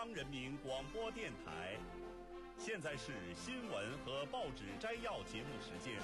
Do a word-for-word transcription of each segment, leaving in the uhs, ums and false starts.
央人民广播电台。现在是新闻和报纸摘要节目时间。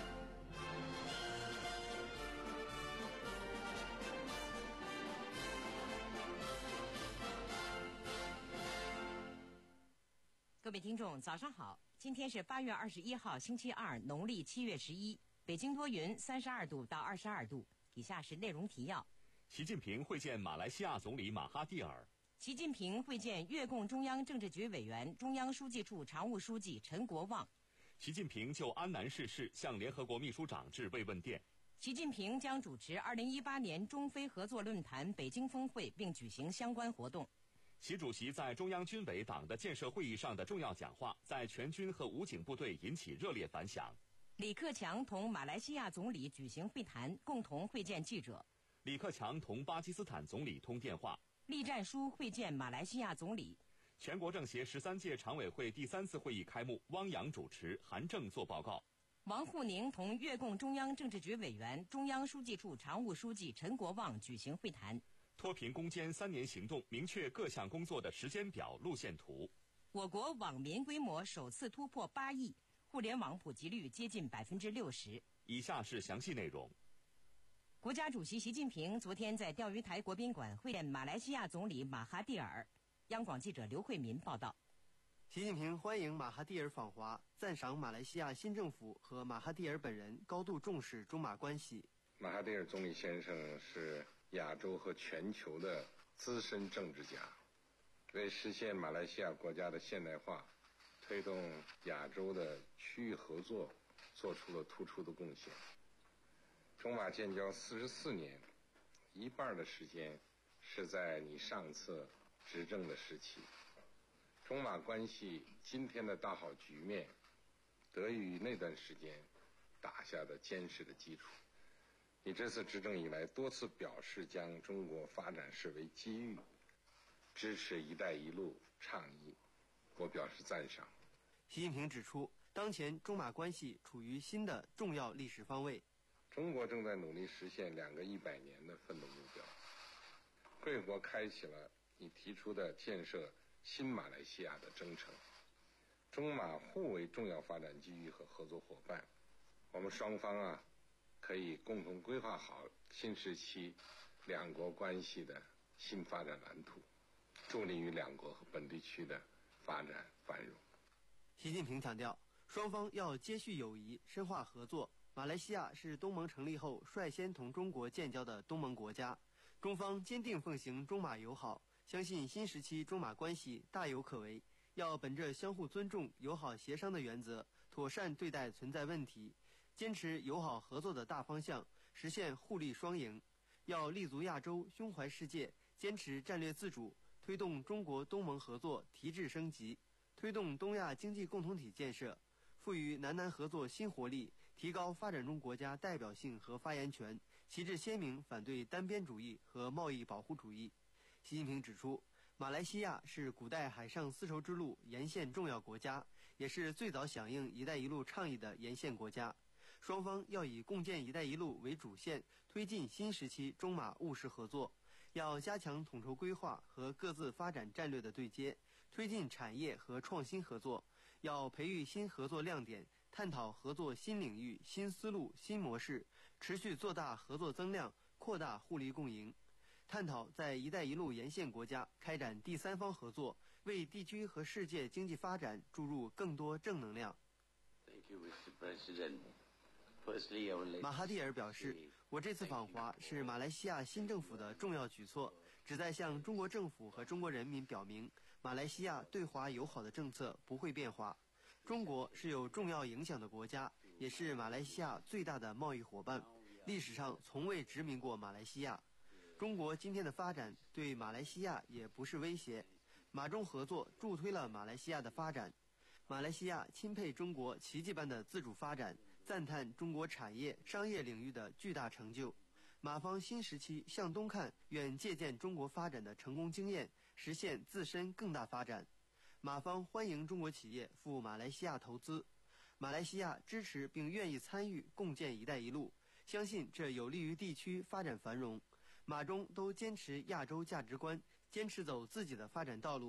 各位听众，早上好！今天是八月二十一号，星期二，农历七月十一。北京多云，三十二度到二十二度。以下是内容提要： 习近平会见马来西亚总理马哈蒂尔。 习近平会见越共中央政治局委员、中央书记处常务书记陈国旺。 习近平就安南逝世向联合国秘书长致慰问电。 习近平将主持二零一八年中非合作论坛北京峰会，并举行相关活动。 习主席在中央军委党的建设会议上的重要讲话，在全军和武警部队引起热烈反响。 李克强同马来西亚总理举行会谈，共同会见记者。 李克强同巴基斯坦总理通电话。 栗战书会见马来西亚总理。 全国政协十三届常委会第三次会议开幕，汪洋主持，韩正作报告。 王沪宁同越共中央政治局委员、中央书记处常务书记陈国旺举行会谈。 脱贫攻坚三年行动明确各项工作的时间表、路线图。 我国网民规模首次突破八亿，互联网普及率接近百分之六十。 以下是详细内容。 国家主席习近平昨天在钓鱼台国宾馆会见马来西亚总理马哈蒂尔。央广记者刘慧民报道。 习近平欢迎马哈蒂尔访华，赞赏马来西亚新政府和马哈蒂尔本人高度重视中马关系。 马哈蒂尔总理先生是亚洲和全球的资深政治家，为实现马来西亚国家的现代化、推动亚洲的区域合作做出了突出的贡献。中马建交四十四年，一半的时间是在你上次执政的时期。中马关系今天的大好局面，得益于那段时间打下的坚实的基础。你这次执政以来多次表示将中国发展视为机遇，支持一带一路倡议，我表示赞赏。 习近平指出，当前中马关系处于新的重要历史方位。 中国正在努力实现两个一百年的奋斗目标。贵国开启了你提出的建设新马来西亚的征程。中马互为重要发展机遇和合作伙伴，我们双方啊可以共同规划好新时期两国关系的新发展蓝图，助力于两国和本地区的发展繁荣。 习近平强调，双方要接续友谊，深化合作。马来西亚是东盟成立后率先同中国建交的东盟国家，中方坚定奉行中马友好，相信新时期中马关系大有可为。要本着相互尊重、友好协商的原则，妥善对待存在问题，坚持友好合作的大方向，实现互利双赢。要立足亚洲，胸怀世界，坚持战略自主，推动中国东盟合作提质升级，推动东亚经济共同体建设，赋予南南合作新活力，提高发展中国家代表性和发言权，旗帜鲜明反对单边主义和贸易保护主义。习近平指出，马来西亚是古代海上丝绸之路沿线重要国家，也是最早响应“一带一路”倡议的沿线国家。双方要以共建“一带一路”为主线，推进新时期中马务实合作。要加强统筹规划和各自发展战略的对接，推进产业和创新合作。要培育新合作亮点，探讨合作新领域、新思路、新模式，持续做大合作增量，扩大互利共赢。探讨在“一带一路”沿线国家开展第三方合作，为地区和世界经济发展注入更多正能量。 Thank you, Mister President. 马哈蒂尔表示，我这次访华是马来西亚新政府的重要举措，旨在向中国政府和中国人民表明，马来西亚对华友好的政策不会变化。中国是有重要影响的国家，也是马来西亚最大的贸易伙伴，历史上从未殖民过马来西亚。中国今天的发展对马来西亚也不是威胁，马中合作助推了马来西亚的发展。马来西亚钦佩中国奇迹般的自主发展，赞叹中国产业商业领域的巨大成就。马方新时期向东看，愿借鉴中国发展的成功经验，实现自身更大发展。马方欢迎中国企业赴马来西亚投资，马来西亚支持并愿意参与共建“一带一路”，相信这有利于地区发展繁荣。马中都坚持亚洲价值观，坚持走自己的发展道路，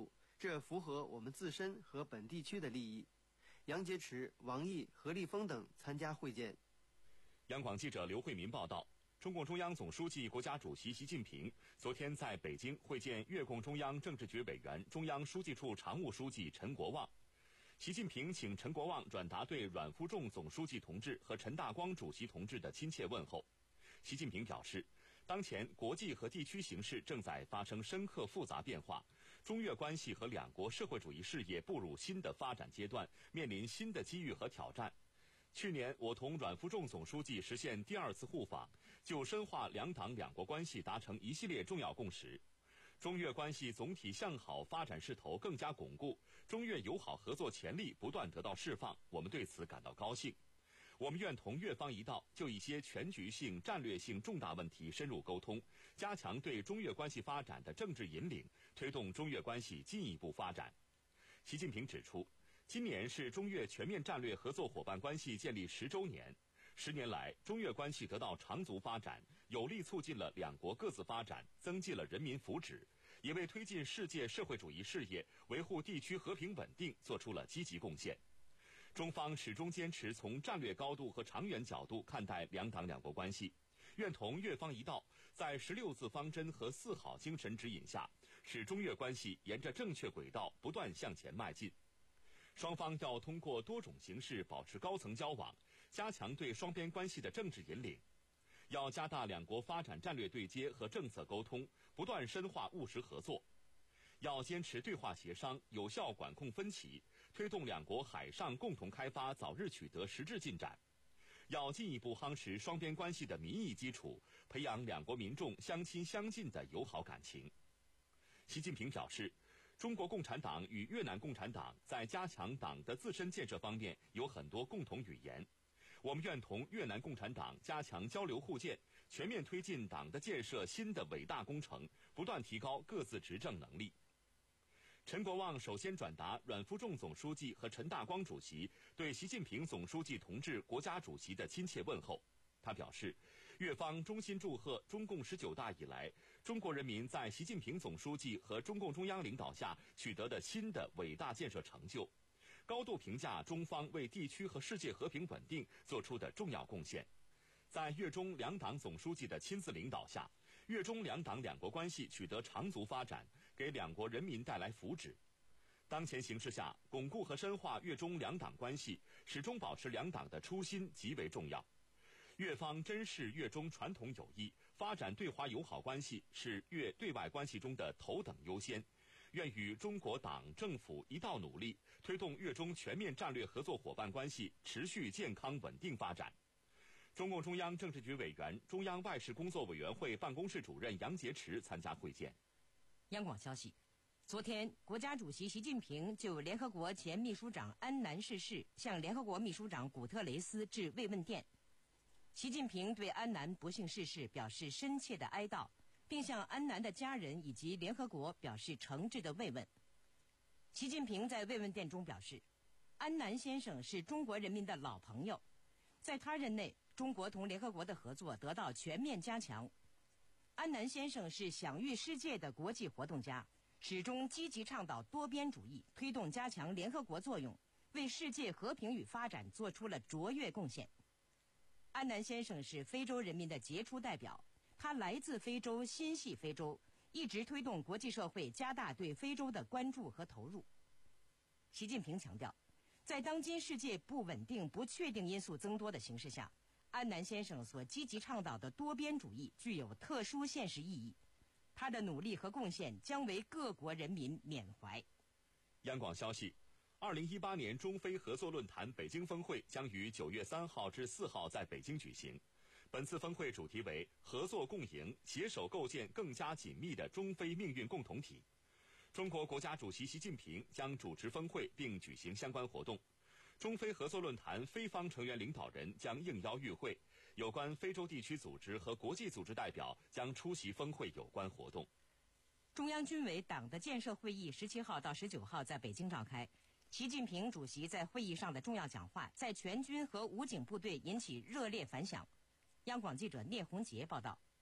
这符合我们自身和本地区的利益。杨洁篪、王毅、何立峰等参加会见。 央广记者刘慧民报道，中共中央总书记、国家主席习近平昨天在北京会见越共中央政治局委员、中央书记处常务书记陈国旺。习近平请陈国旺转达对阮富仲总书记同志和陈大光主席同志的亲切问候。习近平表示，当前国际和地区形势正在发生深刻复杂变化，中越关系和两国社会主义事业步入新的发展阶段，面临新的机遇和挑战。去年，我同阮富仲总书记实现第二次互访，就深化两党两国关系达成一系列重要共识。中越关系总体向好发展势头更加巩固，中越友好合作潜力不断得到释放，我们对此感到高兴。我们愿同越方一道，就一些全局性、战略性重大问题深入沟通，加强对中越关系发展的政治引领，推动中越关系进一步发展。习近平指出，今年是中越全面战略合作伙伴关系建立十周年。十年来，中越关系得到长足发展，有力促进了两国各自发展，增进了人民福祉，也为推进世界社会主义事业、维护地区和平稳定做出了积极贡献。中方始终坚持从战略高度和长远角度看待两党两国关系，愿同越方一道，在十六字方针和四好精神指引下，使中越关系沿着正确轨道不断向前迈进。双方要通过多种形式保持高层交往，加强对双边关系的政治引领，要加大两国发展战略对接和政策沟通，不断深化务实合作。要坚持对话协商，有效管控分歧，推动两国海上共同开发早日取得实质进展。要进一步夯实双边关系的民意基础，培养两国民众相亲相近的友好感情。习近平表示，中国共产党与越南共产党在加强党的自身建设方面有很多共同语言，我们愿同越南共产党加强交流互鉴，全面推进党的建设新的伟大工程，不断提高各自执政能力。陈国旺首先转达阮富仲总书记和陈大光主席对习近平总书记同志国家主席的亲切问候。他表示，越方衷心祝贺中共十九大以来，中国人民在习近平总书记和中共中央领导下取得的新的伟大建设成就，高度评价中方为地区和世界和平稳定做出的重要贡献。在越中两党总书记的亲自领导下，越中两党两国关系取得长足发展，给两国人民带来福祉。当前形势下，巩固和深化越中两党关系，始终保持两党的初心极为重要。越方珍视越中传统友谊，发展对华友好关系是越对外关系中的头等优先。愿与中国党政府一道努力，推动越中全面战略合作伙伴关系持续健康稳定发展。中共中央政治局委员、中央外事工作委员会办公室主任杨洁篪参加会见。 央广消息，昨天，国家主席习近平就联合国前秘书长安南逝世，向联合国秘书长古特雷斯致慰问电。习近平对安南不幸逝世表示深切的哀悼，并向安南的家人以及联合国表示诚挚的慰问。习近平在慰问电中表示，安南先生是中国人民的老朋友，在他任内，中国同联合国的合作得到全面加强。安南先生是享誉世界的国际活动家，始终积极倡导多边主义，推动加强联合国作用，为世界和平与发展做出了卓越贡献。安南先生是非洲人民的杰出代表，他来自非洲，心系非洲，一直推动国际社会加大对非洲的关注和投入。习近平强调，在当今世界不稳定、不确定因素增多的形势下，安南先生所积极倡导的多边主义具有特殊现实意义，他的努力和贡献将为各国人民缅怀。 央广消息，二零一八年中非合作论坛北京峰会将于九月三号至四号在北京举行。本次峰会主题为合作共赢，携手构建更加紧密的中非命运共同体。中国国家主席习近平将主持峰会并举行相关活动。中非合作论坛非方成员领导人将应邀与会，有关非洲地区组织和国际组织代表将出席峰会有关活动。 中央军委党的建设会议十七号到十九号在北京召开，习近平主席在会议上的重要讲话，在全军和武警部队引起热烈反响。央广记者聂红杰报道。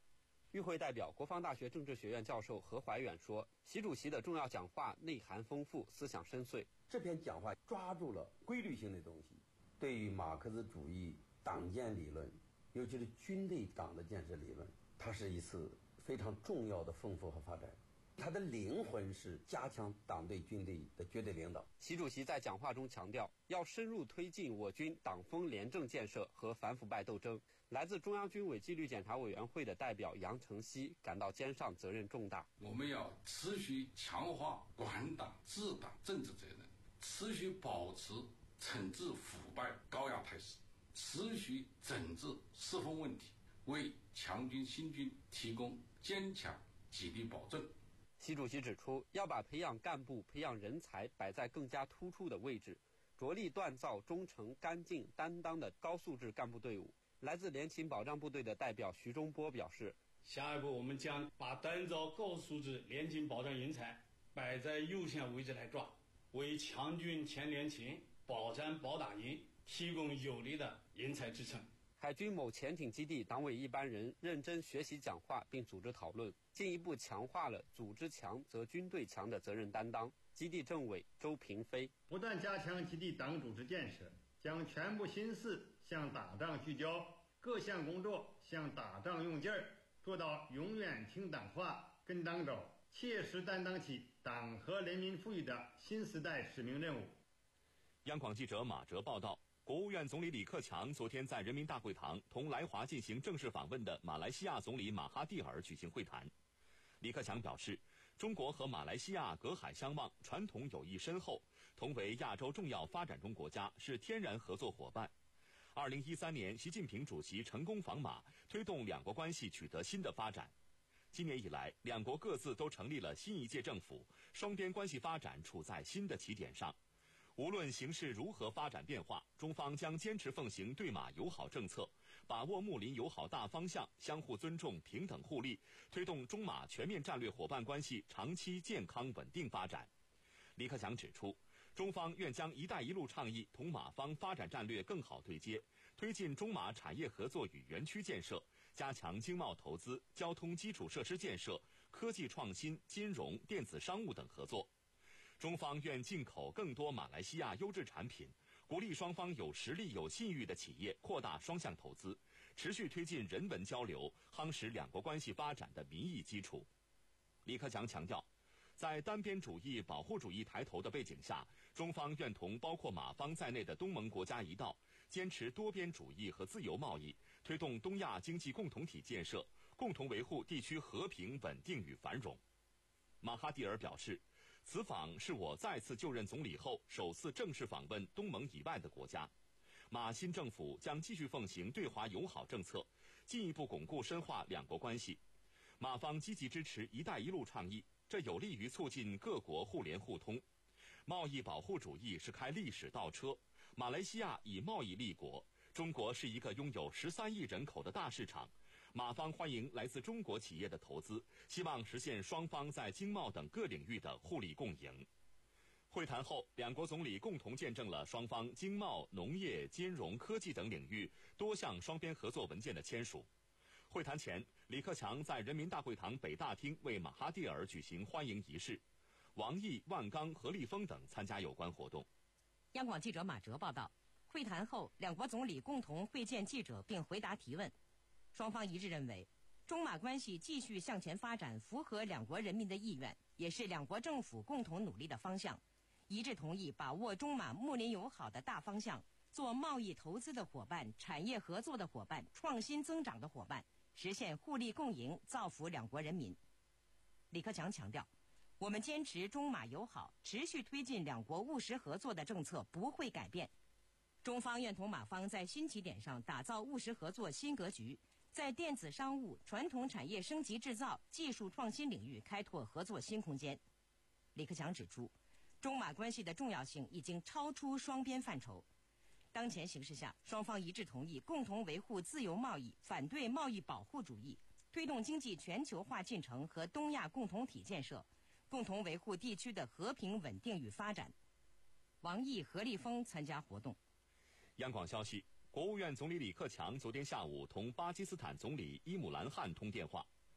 与会代表国防大学政治学院教授何怀远说，习主席的重要讲话内涵丰富，思想深邃。 这篇讲话抓住了规律性的东西，对于马克思主义党建理论，尤其是军队党的建设理论，它是一次非常重要的丰富和发展。它的灵魂是加强党对军队的绝对领导。 习主席在讲话中强调，要深入推进我军党风廉政建设和反腐败斗争。来自中央军委纪律检查委员会的代表杨成熙感到肩上责任重大。 我们要持续强化管党治党政治责任，持续保持惩治腐败高压态势，持续整治失风问题，为强军新军提供坚强纪律保证。 习主席指出，要把培养干部、培养人才摆在更加突出的位置，着力锻造忠诚、干净、担当的高素质干部队伍。来自联勤保障部队的代表徐忠波表示， 下一步我们将把锻造高素质联勤保障人才摆在优先位置来抓，为强军前联勤、保战保打营提供有力的人才支撑。 海军某潜艇基地党委一班人认真学习讲话并组织讨论，进一步强化了组织强则军队强的责任担当。基地政委周平飞， 不断加强基地党组织建设，将全部心思向打仗聚焦，各项工作向打仗用劲儿，做到永远听党话、跟党走，切实担当起党和人民赋予的新时代使命任务。 央广记者马哲报道。国务院总理李克强昨天在人民大会堂同来华进行正式访问的马来西亚总理马哈蒂尔举行会谈。李克强表示，中国和马来西亚隔海相望，传统友谊深厚，同为亚洲重要发展中国家，是天然合作伙伴。二零一三年，习近平主席成功访马，推动两国关系取得新的发展。今年以来，两国各自都成立了新一届政府，双边关系发展处在新的起点上。无论形势如何发展变化，中方将坚持奉行对马友好政策，把握睦邻友好大方向，相互尊重、平等互利，推动中马全面战略伙伴关系长期健康稳定发展。李克强指出，中方愿将“一带一路”倡议同马方发展战略更好对接，推进中马产业合作与园区建设，加强经贸投资、交通基础设施建设、科技创新、金融、电子商务等合作。中方愿进口更多马来西亚优质产品，鼓励双方有实力、有信誉的企业扩大双向投资，持续推进人文交流，夯实两国关系发展的民意基础。李克强强调，在单边主义、保护主义抬头的背景下，中方愿同包括马方在内的东盟国家一道，坚持多边主义和自由贸易，推动东亚经济共同体建设，共同维护地区和平、稳定与繁荣。马哈蒂尔表示，此访是我再次就任总理后首次正式访问东盟以外的国家。马新政府将继续奉行对华友好政策，进一步巩固深化两国关系。马方积极支持“一带一路”倡议，这有利于促进各国互联互通。贸易保护主义是开历史倒车，马来西亚以贸易立国，中国是一个拥有十三亿人口的大市场。马方欢迎来自中国企业的投资，希望实现双方在经贸等各领域的互利共赢。会谈后，两国总理共同见证了双方经贸、农业、金融、科技等领域多项双边合作文件的签署。会谈前，李克强在人民大会堂北大厅为马哈蒂尔举行欢迎仪式，王毅、万钢、何立峰等参加有关活动。 央广记者马哲报道，会谈后，两国总理共同会见记者并回答提问。双方一致认为，中马关系继续向前发展符合两国人民的意愿，也是两国政府共同努力的方向。一致同意把握中马睦邻友好的大方向，做贸易投资的伙伴、产业合作的伙伴、创新增长的伙伴，实现互利共赢，造福两国人民。李克强强调，我们坚持中马友好，持续推进两国务实合作的政策不会改变。中方愿同马方在新起点上打造务实合作新格局，在电子商务、传统产业升级制造、技术创新领域开拓合作新空间。李克强指出，中马关系的重要性已经超出双边范畴。当前形势下，双方一致同意共同维护自由贸易，反对贸易保护主义，推动经济全球化进程和东亚共同体建设，共同维护地区的和平稳定与发展。王毅、何立峰参加活动。 央广消息，国务院总理李克强昨天下午同巴基斯坦总理伊姆兰汗通电话。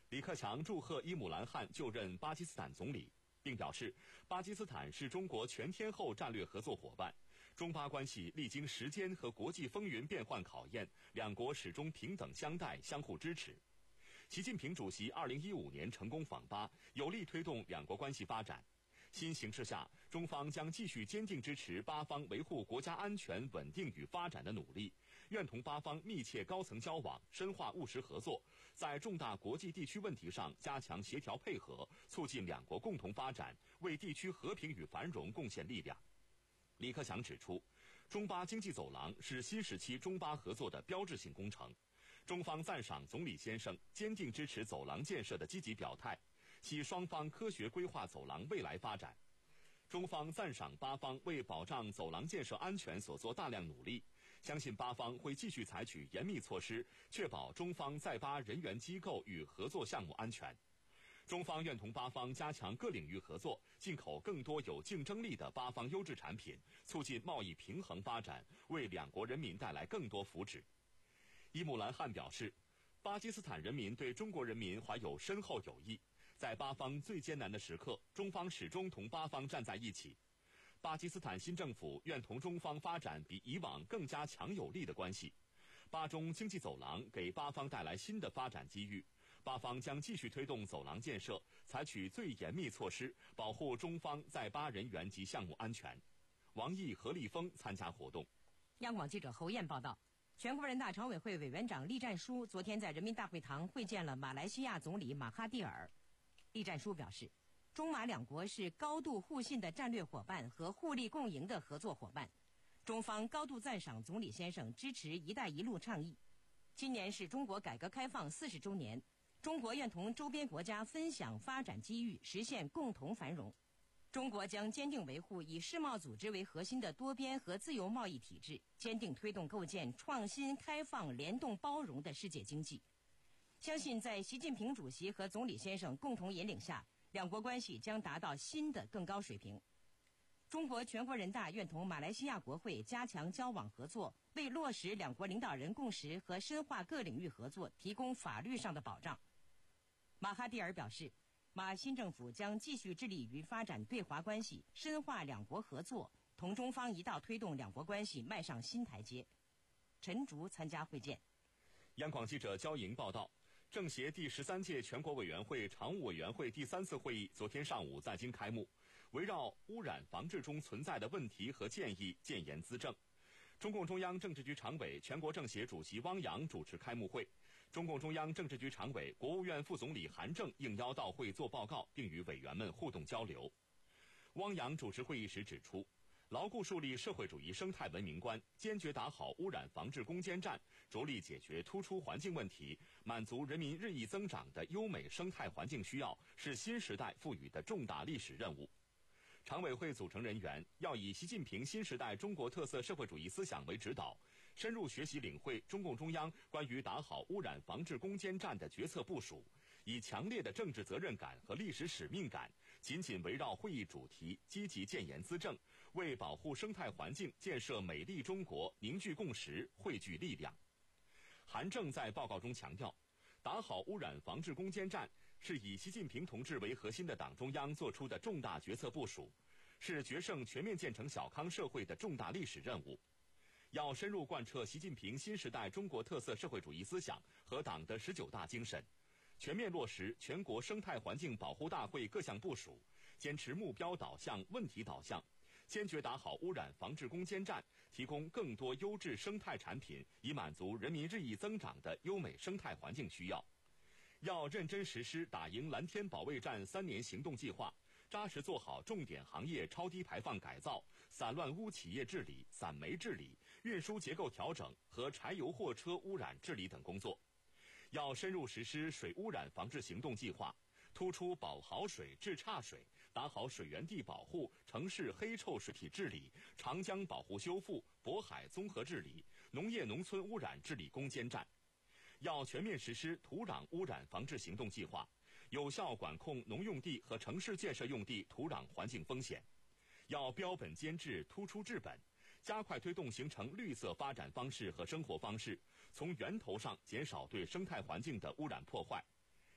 李克强祝贺伊姆兰汗就任巴基斯坦总理，并表示，巴基斯坦是中国全天候战略合作伙伴，中巴关系历经时间和国际风云变幻考验，两国始终平等相待，相互支持。习近平主席二零一五年成功访巴，有力推动两国关系发展。新形势下，中方将继续坚定支持巴方维护国家安全、稳定与发展的努力，愿同巴方密切高层交往，深化务实合作，在重大国际地区问题上加强协调配合，促进两国共同发展，为地区和平与繁荣贡献力量。李克强指出，中巴经济走廊是新时期中巴合作的标志性工程。中方赞赏总理先生坚定支持走廊建设的积极表态，希双方科学规划走廊未来发展。中方赞赏巴方为保障走廊建设安全所做大量努力，相信巴方会继续采取严密措施，确保中方在巴人员机构与合作项目安全。中方愿同巴方加强各领域合作，进口更多有竞争力的巴方优质产品，促进贸易平衡发展，为两国人民带来更多福祉。伊姆兰汗表示，巴基斯坦人民对中国人民怀有深厚友谊，在巴方最艰难的时刻，中方始终同巴方站在一起。巴基斯坦新政府愿同中方发展比以往更加强有力的关系。巴中经济走廊给巴方带来新的发展机遇，巴方将继续推动走廊建设，采取最严密措施，保护中方在巴人员及项目安全。王毅、何立峰参加活动。 央广记者侯燕报道。全国人大常委会委员长栗战书昨天在人民大会堂会见了马来西亚总理马哈蒂尔。栗战书表示，中马两国是高度互信的战略伙伴和互利共赢的合作伙伴。中方高度赞赏总理先生支持“一带一路”倡议。今年是中国改革开放四十周年，中国愿同周边国家分享发展机遇，实现共同繁荣。中国将坚定维护以世贸组织为核心的多边和自由贸易体制，坚定推动构建创新、开放、联动、包容的世界经济。相信在习近平主席和总理先生共同引领下，两国关系将达到新的更高水平。中国全国人大愿同马来西亚国会加强交往合作，为落实两国领导人共识和深化各领域合作提供法律上的保障。马哈蒂尔表示，马新政府将继续致力于发展对华关系，深化两国合作，同中方一道推动两国关系迈上新台阶。陈竹参加会见。 央广记者焦莹报道，政协第十三届全国委员会常务委员会第三次会议昨天上午在京开幕，围绕污染防治中存在的问题和建议建言资政。中共中央政治局常委、全国政协主席汪洋主持开幕会。中共中央政治局常委、国务院副总理韩正应邀到会作报告，并与委员们互动交流。汪洋主持会议时指出，牢固树立社会主义生态文明观，坚决打好污染防治攻坚战，着力解决突出环境问题，满足人民日益增长的优美生态环境需要，是新时代赋予的重大历史任务。常委会组成人员要以习近平新时代中国特色社会主义思想为指导，深入学习领会中共中央关于打好污染防治攻坚战的决策部署，以强烈的政治责任感和历史使命感，紧紧围绕会议主题积极建言资政，为保护生态环境、建设美丽中国凝聚共识、汇聚力量。韩正在报告中强调，打好污染防治攻坚战是以习近平同志为核心的党中央作出的重大决策部署，是决胜全面建成小康社会的重大历史任务。要深入贯彻习近平新时代中国特色社会主义思想和党的十九大精神，全面落实全国生态环境保护大会各项部署，坚持目标导向、问题导向，坚决打好污染防治攻坚战，提供更多优质生态产品，以满足人民日益增长的优美生态环境需要。要认真实施打赢蓝天保卫战三年行动计划，扎实做好重点行业超低排放改造、散乱污企业治理、散煤治理、运输结构调整和柴油货车污染治理等工作。要深入实施水污染防治行动计划，突出保好水、治差水，打好水源地保护、城市黑臭水体治理、长江保护修复、渤海综合治理、农业农村污染治理攻坚战。要全面实施土壤污染防治行动计划，有效管控农用地和城市建设用地土壤环境风险。要标本兼治、突出治本，加快推动形成绿色发展方式和生活方式，从源头上减少对生态环境的污染破坏。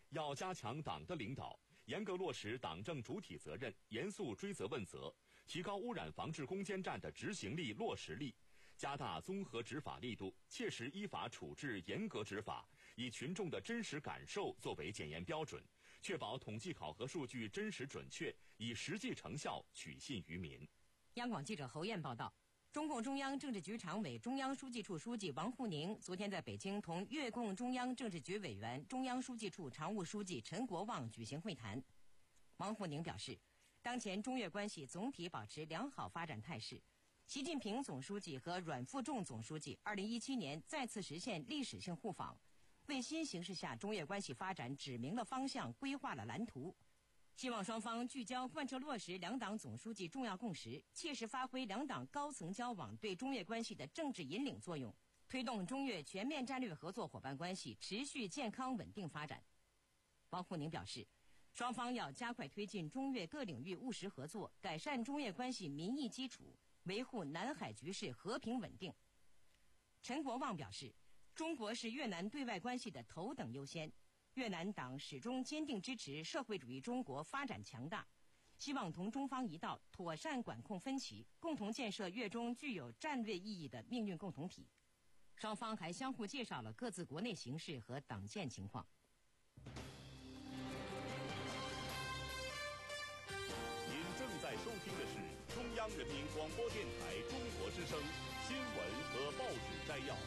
要加强党的领导，严格落实党政主体责任，严肃追责问责，提高污染防治攻坚战的执行力、落实力，加大综合执法力度，切实依法处置，严格执法，以群众的真实感受作为检验标准，确保统计考核数据真实准确，以实际成效取信于民。 央广记者侯燕报道。中共中央政治局常委、中央书记处书记王沪宁昨天在北京同越共中央政治局委员、中央书记处常务书记陈国旺举行会谈。王沪宁表示，当前中越关系总体保持良好发展态势。习近平总书记和阮富仲总书记二零一七年再次实现历史性互访，为新形势下中越关系发展指明了方向，规划了蓝图。希望双方聚焦贯彻落实两党总书记重要共识，切实发挥两党高层交往对中越关系的政治引领作用，推动中越全面战略合作伙伴关系持续健康稳定发展。王沪宁表示，双方要加快推进中越各领域务实合作，改善中越关系民意基础，维护南海局势和平稳定。陈国旺表示，中国是越南对外关系的头等优先，越南党始终坚定支持社会主义中国发展强大，希望同中方一道妥善管控分歧，共同建设越中具有战略意义的命运共同体。双方还相互介绍了各自国内形势和党建情况。 您正在收听的是中央人民广播电台中国之声新闻和报纸摘要。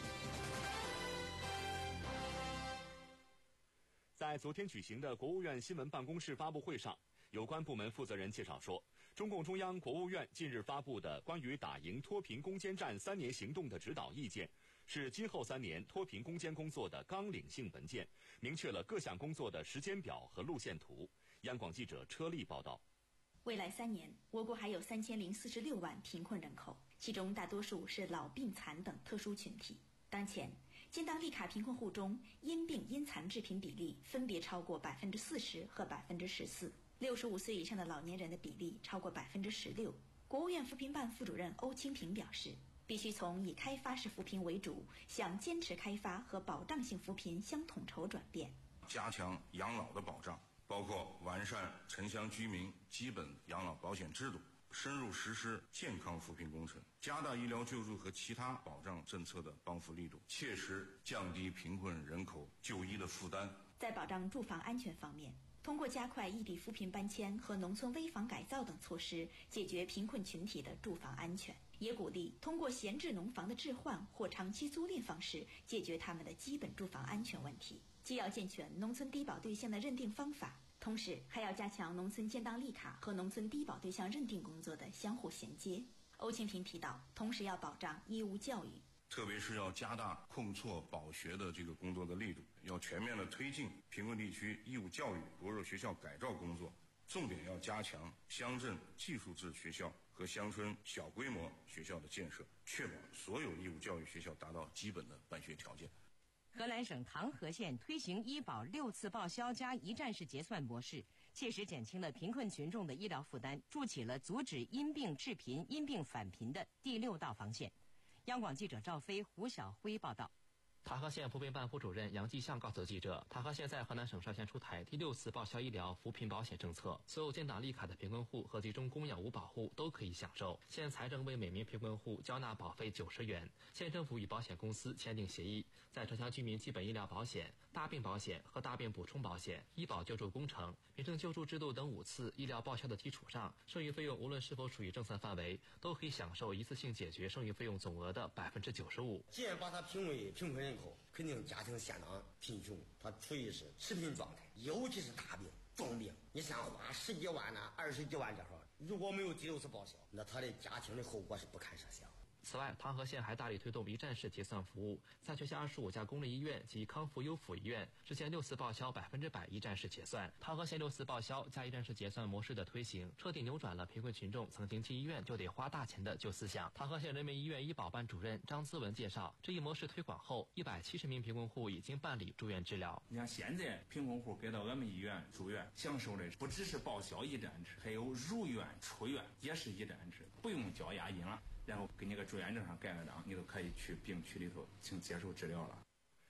在昨天举行的国务院新闻办公室发布会上，有关部门负责人介绍说，中共中央、国务院近日发布的关于打赢脱贫攻坚战三年行动的指导意见，是今后三年脱贫攻坚工作的纲领性文件，明确了各项工作的时间表和路线图。央广记者车丽报道。 未来三年，我国还有三千零四十六万贫困人口，其中大多数是老、病、残等特殊群体。当前，建档立卡贫困户中，因病因残致贫比例分别超过百分之四十和百分之十四，六十五岁以上的老年人的比例超过百分之十六。国务院扶贫办副主任欧清平表示，必须从以开发式扶贫为主，向坚持开发和保障性扶贫相统筹转变， 加强养老的保障，包括完善城乡居民基本养老保险制度，深入实施健康扶贫工程，加大医疗救助和其他保障政策的帮扶力度，切实降低贫困人口就医的负担。 在保障住房安全方面，通过加快异地扶贫搬迁和农村危房改造等措施，解决贫困群体的住房安全，也鼓励通过闲置农房的置换或长期租赁方式，解决他们的基本住房安全问题。既要健全农村低保对象的认定方法，同时还要加强农村建档立卡和农村低保对象认定工作的相互衔接。欧清平提到，同时要保障义务教育， 特别是要加大控错保学的这个工作的力度，要全面的推进贫困地区义务教育、薄弱学校改造工作，重点要加强乡镇技术制学校和乡村小规模学校的建设，确保所有义务教育学校达到基本的办学条件。 河南省唐河县推行医保六次报销加一站式结算模式，切实减轻了贫困群众的医疗负担，筑起了阻止因病致贫、因病返贫的第六道防线。央广记者赵飞、胡晓辉报道。 塔河县扶贫办副主任杨继向告诉记者，塔河县在河南省率先出台第六次报销医疗扶贫保险政策，所有建档立卡的贫困户和集中供养五保户都可以享受。县财政为每名贫困户交纳保费九十元，县政府与保险公司签订协议，在城乡居民基本医疗保险、大病保险和大病补充保险、医保救助工程、民生救助制度等五次医疗报销的基础上，剩余费用无论是否属于政策范围，都可以享受一次性解决剩余费用总额的百分之九十五。 既然把它评为贫困人口，肯定家庭相当贫穷，他处于是持贫状态，尤其是大病重病，你想花十几万呢、二十几万这会儿，如果没有第六次报销，那他的家庭的后果是不堪设想。 此外，唐河县还大力推动一站式结算服务，在全县二十五家公立医院及康复优抚医院实现六次报销百分之百一站式结算。唐河县六次报销加一站式结算模式的推行，彻底扭转了贫困群众曾经进医院就得花大钱的旧思想。唐河县人民医院医保办主任张思文介绍，这一模式推广后，一百七十名贫困户已经办理住院治疗。 你看现在贫困户给到我们医院住院，享受的不只是报销一站制，还有入院出院也是一站制，不用交押金了。然后给你个住院证上盖个章，你都可以去病区里头请接受治疗了。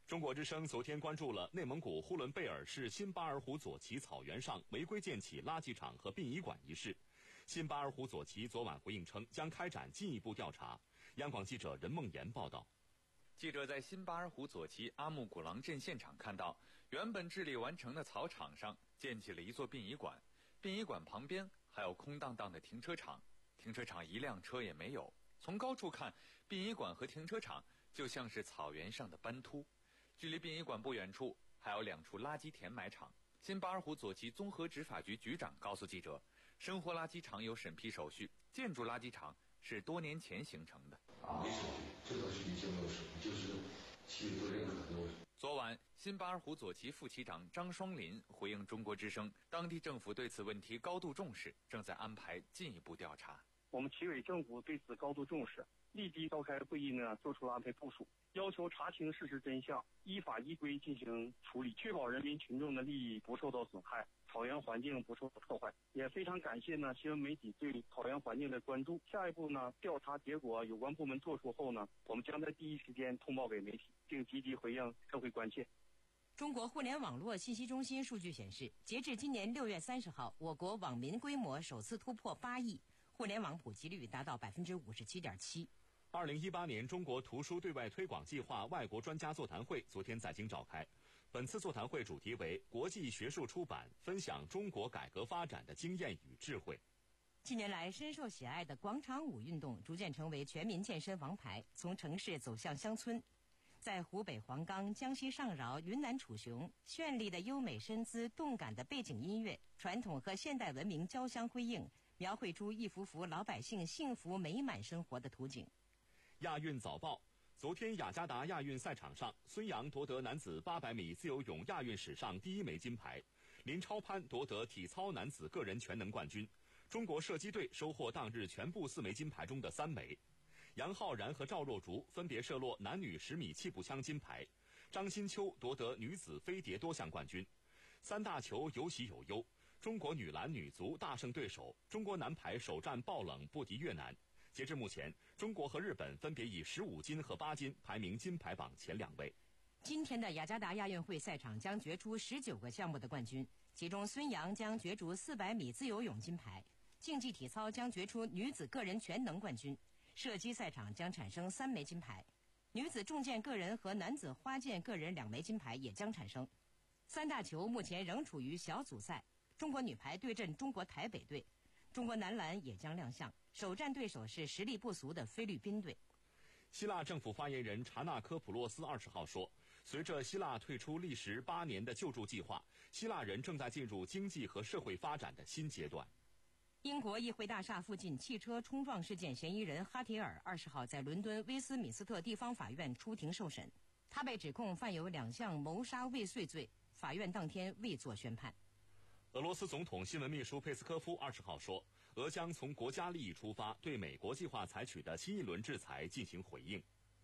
中国之声昨天关注了内蒙古呼伦贝尔市新巴尔虎左旗草原上违规建起垃圾场和殡仪馆一事。新巴尔虎左旗昨晚回应称，将开展进一步调查。央广记者任梦妍报道。 记者在新巴尔虎左旗阿木古郎镇现场看到，原本治理完成的草场上建起了一座殡仪馆，殡仪馆旁边还有空荡荡的停车场，停车场一辆车也没有。从高处看，殡仪馆和停车场就像是草原上的斑秃。距离殡仪馆不远处还有两处垃圾填埋场。新巴尔虎左旗综合执法局局长告诉记者，生活垃圾场有审批手续，建筑垃圾场是多年前形成的。 啊，没手续，这个是以前没有手续，就是企业都认可的。 昨晚，新巴尔虎左旗副旗长张双林回应中国之声，当地政府对此问题高度重视，正在安排进一步调查。 我们旗委政府对此高度重视，立即召开会议呢，做出了安排部署，要求查清事实真相，依法依规进行处理，确保人民群众的利益不受到损害，草原环境不受到破坏。也非常感谢呢新闻媒体对草原环境的关注。下一步呢，调查结果有关部门作出后呢，我们将在第一时间通报给媒体，并积极回应社会关切。 中国互联网络信息中心数据显示，截至今年六月三十号，我国网民规模首次突破八亿。互联网普及率达到百分之五十七点七。 二零一八年中国图书对外推广计划外国专家座谈会昨天在京召开。本次座谈会主题为国际学术出版，分享中国改革发展的经验与智慧。 近年来深受喜爱的广场舞运动逐渐成为全民健身王牌，从城市走向乡村。在湖北黄冈、江西上饶、云南楚雄，绚丽的优美身姿、动感的背景音乐，传统和现代文明交相辉映，描绘出一幅幅老百姓幸福美满生活的图景。 亚运早报，昨天雅加达亚运赛场上，孙杨夺得男子八百米自由泳亚运史上第一枚金牌，林超攀夺得体操男子个人全能冠军。中国射击队收获当日全部四枚金牌中的三枚。杨浩然和赵若竹分别射落男女十米气步枪金牌，张新秋夺得女子飞碟多项冠军。三大球有喜有忧。中国女篮、女足大胜对手，中国男排首战爆冷不敌越南。截至目前，中国和日本分别以十五金和八金排名金牌榜前两位。 今天的雅加达亚运会赛场将决出十九个项目的冠军，其中孙杨将角逐四百米自由泳金牌，竞技体操将决出女子个人全能冠军，射击赛场将产生三枚金牌，女子重剑个人和男子花剑个人两枚金牌也将产生。三大球目前仍处于小组赛。中国女排对阵中国台北队，中国男篮也将亮相，首战对手是实力不俗的菲律宾队。 希腊政府发言人查纳科普洛斯二十号说，随着希腊退出历时八年的救助计划，希腊人正在进入经济和社会发展的新阶段。 英国议会大厦附近汽车冲撞事件嫌疑人哈提尔二十号在伦敦威斯敏斯特地方法院出庭受审，他被指控犯有两项谋杀未遂罪，法院当天未作宣判。 俄罗斯总统新闻秘书佩斯科夫二十号说，俄将从国家利益出发，对美国计划采取的新一轮制裁进行回应。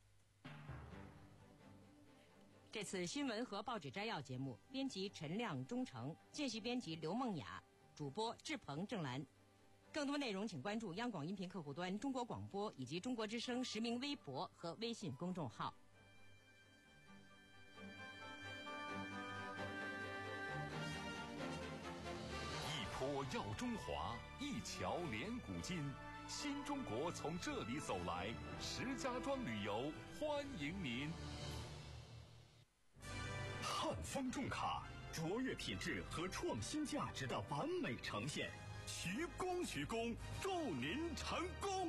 这次新闻和报纸摘要节目，编辑陈亮、钟诚，见习编辑刘梦雅，主播志鹏、郑兰。更多内容请关注央广音频客户端、中国广播以及中国之声实名微博和微信公众号。 坡耀中华，一桥连古今，新中国从这里走来。石家庄旅游欢迎您。 汉方重卡，卓越品质和创新价值的完美呈现。 徐工，徐工，祝您成功！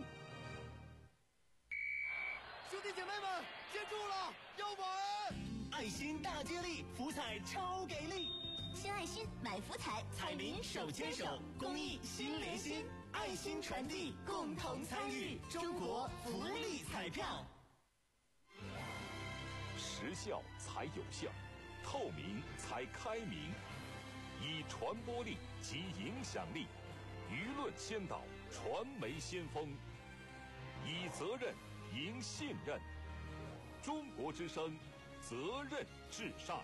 兄弟姐妹们，接住了，要玩！ 爱心大接力，福彩超给力！ 新爱心买福彩，彩民手牵手，公益心连心，爱心传递，共同参与，中国福利彩票。 时效才有效，透明才开明，以传播力及影响力，舆论先导，传媒先锋，以责任赢信任。中国之声，责任至上。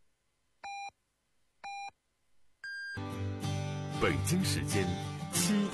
北京时间七。